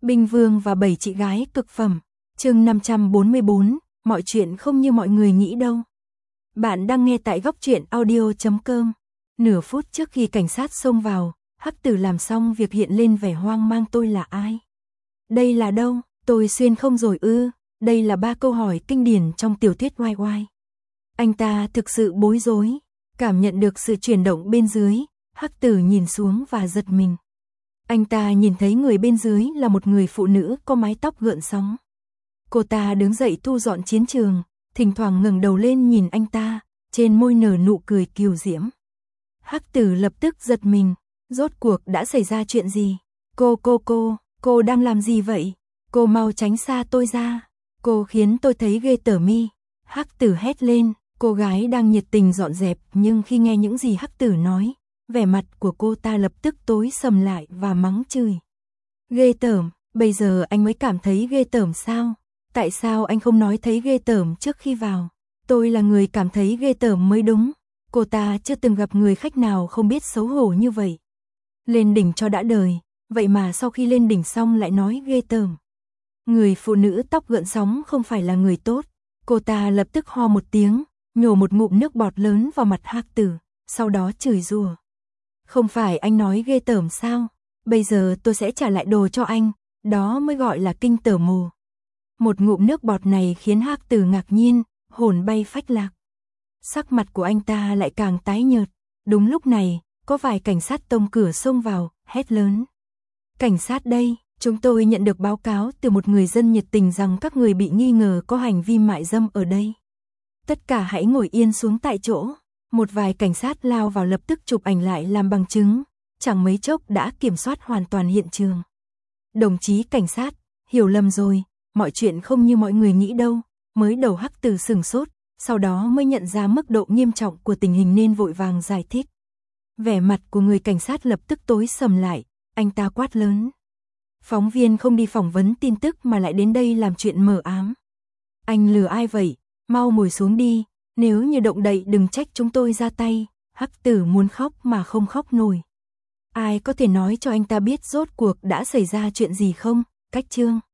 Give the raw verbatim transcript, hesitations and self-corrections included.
Binh Vương và bảy chị gái cực phẩm. Chương năm trăm bốn mươi bốn, mọi chuyện không như mọi người nghĩ đâu. Bạn đang nghe tại góc truyện audio chấm com. Nửa phút trước khi cảnh sát xông vào, Hắc Tử làm xong việc hiện lên vẻ hoang mang. Tôi là ai? Đây là đâu? Tôi xuyên không rồi ư? Đây là ba câu hỏi kinh điển trong tiểu thuyết oai oai. Anh ta thực sự bối rối, cảm nhận được sự chuyển động bên dưới, Hắc Tử nhìn xuống và giật mình. Anh ta nhìn thấy người bên dưới là một người phụ nữ có mái tóc gợn sóng. Cô ta đứng dậy thu dọn chiến trường, thỉnh thoảng ngẩng đầu lên nhìn anh ta, trên môi nở nụ cười kiều diễm. Hắc Tử lập tức giật mình, rốt cuộc đã xảy ra chuyện gì? Cô cô cô, cô đang làm gì vậy? Cô mau tránh xa tôi ra, cô khiến tôi thấy ghê tởm mi. Hắc Tử hét lên, cô gái đang nhiệt tình dọn dẹp nhưng khi nghe những gì Hắc Tử nói, vẻ mặt của cô ta lập tức tối sầm lại và mắng chửi. Ghê tởm, bây giờ anh mới cảm thấy ghê tởm sao? Tại sao anh không nói thấy ghê tởm trước khi vào? Tôi là người cảm thấy ghê tởm mới đúng. Cô ta chưa từng gặp người khách nào không biết xấu hổ như vậy. Lên đỉnh cho đã đời, vậy mà sau khi lên đỉnh xong lại nói ghê tởm. Người phụ nữ tóc gợn sóng không phải là người tốt. Cô ta lập tức ho một tiếng, nhổ một ngụm nước bọt lớn vào mặt Hắc Tử, sau đó chửi rủa. Không phải anh nói ghê tởm sao? Bây giờ tôi sẽ trả lại đồ cho anh, đó mới gọi là kinh tởm mồ. Một ngụm nước bọt này khiến Hắc Tử ngạc nhiên, hồn bay phách lạc. Sắc mặt của anh ta lại càng tái nhợt. Đúng lúc này, có vài cảnh sát tông cửa xông vào, hét lớn. Cảnh sát đây, chúng tôi nhận được báo cáo từ một người dân nhiệt tình rằng các người bị nghi ngờ có hành vi mại dâm ở đây. Tất cả hãy ngồi yên xuống tại chỗ. Một vài cảnh sát lao vào lập tức chụp ảnh lại làm bằng chứng, chẳng mấy chốc đã kiểm soát hoàn toàn hiện trường. Đồng chí cảnh sát, hiểu lầm rồi, mọi chuyện không như mọi người nghĩ đâu. Mới đầu Hắc Tử sửng sốt, sau đó mới nhận ra mức độ nghiêm trọng của tình hình nên vội vàng giải thích. Vẻ mặt của người cảnh sát lập tức tối sầm lại, anh ta quát lớn. Phóng viên không đi phỏng vấn tin tức mà lại đến đây làm chuyện mờ ám. Anh lừa ai vậy? Mau ngồi xuống đi. Nếu như động đậy đừng trách chúng tôi ra tay. Hắc Tử muốn khóc mà không khóc nổi. Ai có thể nói cho anh ta biết rốt cuộc đã xảy ra chuyện gì không? Cách chương